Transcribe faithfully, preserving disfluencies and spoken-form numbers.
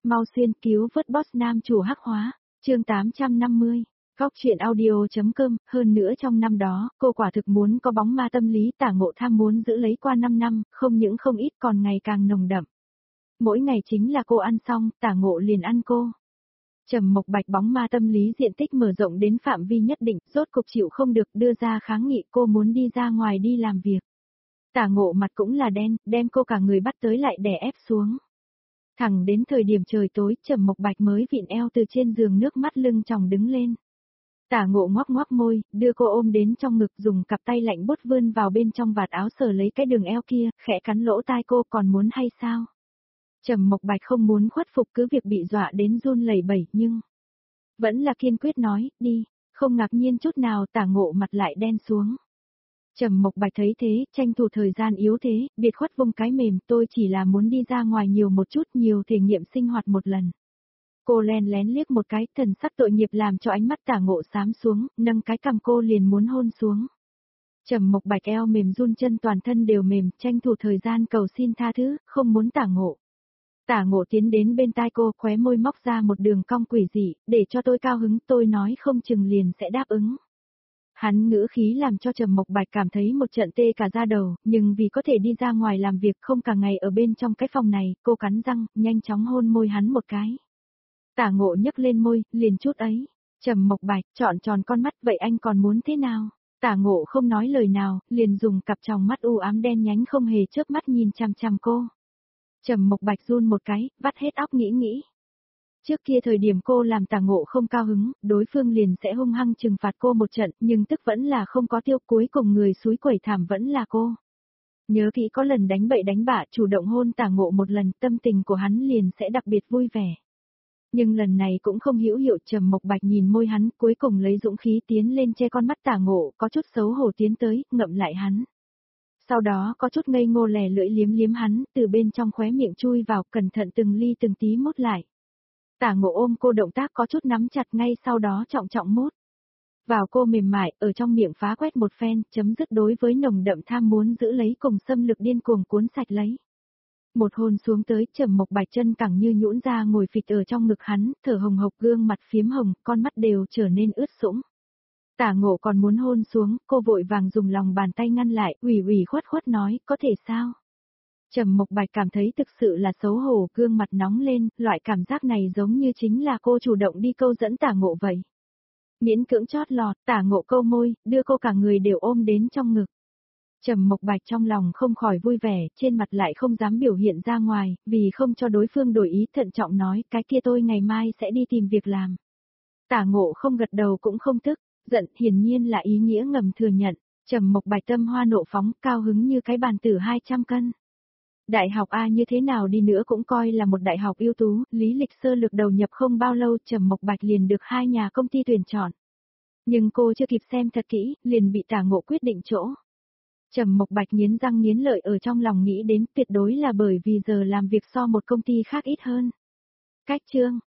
Mau xuyên cứu vớt boss nam chủ hắc hóa, chương tám trăm năm mươi. Góc chuyện audio.com, hơn nữa trong năm đó, cô quả thực muốn có bóng ma tâm lý Tả Ngộ tham muốn giữ lấy qua năm năm, không những không ít còn ngày càng nồng đậm. Mỗi ngày chính là cô ăn xong, Tả Ngộ liền ăn cô. Trầm Mộc Bạch bóng ma tâm lý diện tích mở rộng đến phạm vi nhất định, rốt cục chịu không được đưa ra kháng nghị cô muốn đi ra ngoài đi làm việc. Tả Ngộ mặt cũng là đen, đem cô cả người bắt tới lại đè ép xuống. Thẳng đến thời điểm trời tối, Trầm Mộc Bạch mới vịn eo từ trên giường nước mắt lưng tròng đứng lên. Tả Ngộ ngoác ngoác môi, đưa cô ôm đến trong ngực dùng cặp tay lạnh buốt vươn vào bên trong vạt áo sờ lấy cái đường eo kia, khẽ cắn lỗ tai cô còn muốn hay sao? Trầm Mộc Bạch không muốn khuất phục cứ việc bị dọa đến run lẩy bẩy nhưng vẫn là kiên quyết nói, đi, không ngạc nhiên chút nào. Tả Ngộ mặt lại đen xuống. Trầm Mộc Bạch thấy thế, tranh thủ thời gian yếu thế, biệt khuất vung cái mềm, tôi chỉ là muốn đi ra ngoài nhiều một chút, nhiều thể nghiệm sinh hoạt một lần. Cô len lén liếc một cái, thần sắc tội nghiệp làm cho ánh mắt Tả Ngộ xám xuống, nâng cái cằm cô liền muốn hôn xuống. Trầm Mộc Bạch eo mềm run chân toàn thân đều mềm, tranh thủ thời gian cầu xin tha thứ, không muốn Tả Ngộ. Tả Ngộ tiến đến bên tai cô, khóe môi móc ra một đường cong quỷ dị, để cho tôi cao hứng, tôi nói không chừng liền sẽ đáp ứng. Hắn ngữ khí làm cho Trầm Mộc Bạch cảm thấy một trận tê cả da đầu, nhưng vì có thể đi ra ngoài làm việc không cả ngày ở bên trong cái phòng này, cô cắn răng, nhanh chóng hôn môi hắn một cái. Tả Ngộ nhấc lên môi, liền chút ấy. Trầm Mộc Bạch trọn tròn con mắt, vậy anh còn muốn thế nào? Tả Ngộ không nói lời nào, liền dùng cặp tròng mắt u ám đen nhánh không hề chớp mắt nhìn chằm chằm cô. Trầm Mộc Bạch run một cái, vắt hết óc nghĩ nghĩ. Trước kia thời điểm cô làm Tả Ngộ không cao hứng, đối phương liền sẽ hung hăng trừng phạt cô một trận, nhưng tức vẫn là không có tiêu, cuối cùng người xúi quẩy thảm vẫn là cô. Nhớ kỹ có lần đánh bậy đánh bạ chủ động hôn Tả Ngộ một lần, tâm tình của hắn liền sẽ đặc biệt vui vẻ. Nhưng lần này cũng không hữu hiệu. Trầm Mộc Bạch nhìn môi hắn, cuối cùng lấy dũng khí tiến lên che con mắt Tả Ngộ, có chút xấu hổ tiến tới, ngậm lại hắn. Sau đó có chút ngây ngô lè lưỡi liếm liếm hắn, từ bên trong khóe miệng chui vào, cẩn thận từng ly từng tí mút lại. Tả Ngộ ôm cô động tác có chút nắm chặt, ngay sau đó trọng trọng mút vào cô mềm mại, ở trong miệng phá quét một phen, chấm dứt đối với nồng đậm tham muốn giữ lấy cùng xâm lược điên cuồng cuốn sạch lấy. Một hôn xuống tới, Trầm Mộc Bạch chân cẳng như nhũn ra ngồi phịch ở trong ngực hắn, thở hồng hộc, gương mặt phiếm hồng, con mắt đều trở nên ướt sũng. Tả Ngộ còn muốn hôn xuống, cô vội vàng dùng lòng bàn tay ngăn lại, ủy ủy khuất khuất nói, có thể sao? Trầm Mộc Bạch cảm thấy thực sự là xấu hổ, gương mặt nóng lên, loại cảm giác này giống như chính là cô chủ động đi câu dẫn Tả Ngộ vậy. Miễn cưỡng chót lọt, Tả Ngộ câu môi, đưa cô cả người đều ôm đến trong ngực. Trầm Mộc Bạch trong lòng không khỏi vui vẻ, trên mặt lại không dám biểu hiện ra ngoài, vì không cho đối phương đổi ý, thận trọng nói, cái kia tôi ngày mai sẽ đi tìm việc làm. Tả Ngộ không gật đầu cũng không tức, giận, hiển nhiên là ý nghĩa ngầm thừa nhận. Trầm Mộc Bạch tâm hoa nộ phóng, cao hứng như cái bàn tử hai trăm cân. Đại học A như thế nào đi nữa cũng coi là một đại học ưu tú, lý lịch sơ lược đầu nhập không bao lâu Trầm Mộc Bạch liền được hai nhà công ty tuyển chọn. Nhưng cô chưa kịp xem thật kỹ, liền bị Tả Ngộ quyết định chỗ. Trầm Mộc Bạch nghiến răng nghiến lợi ở trong lòng nghĩ đến, tuyệt đối là bởi vì giờ làm việc so một công ty khác ít hơn. Cách chương,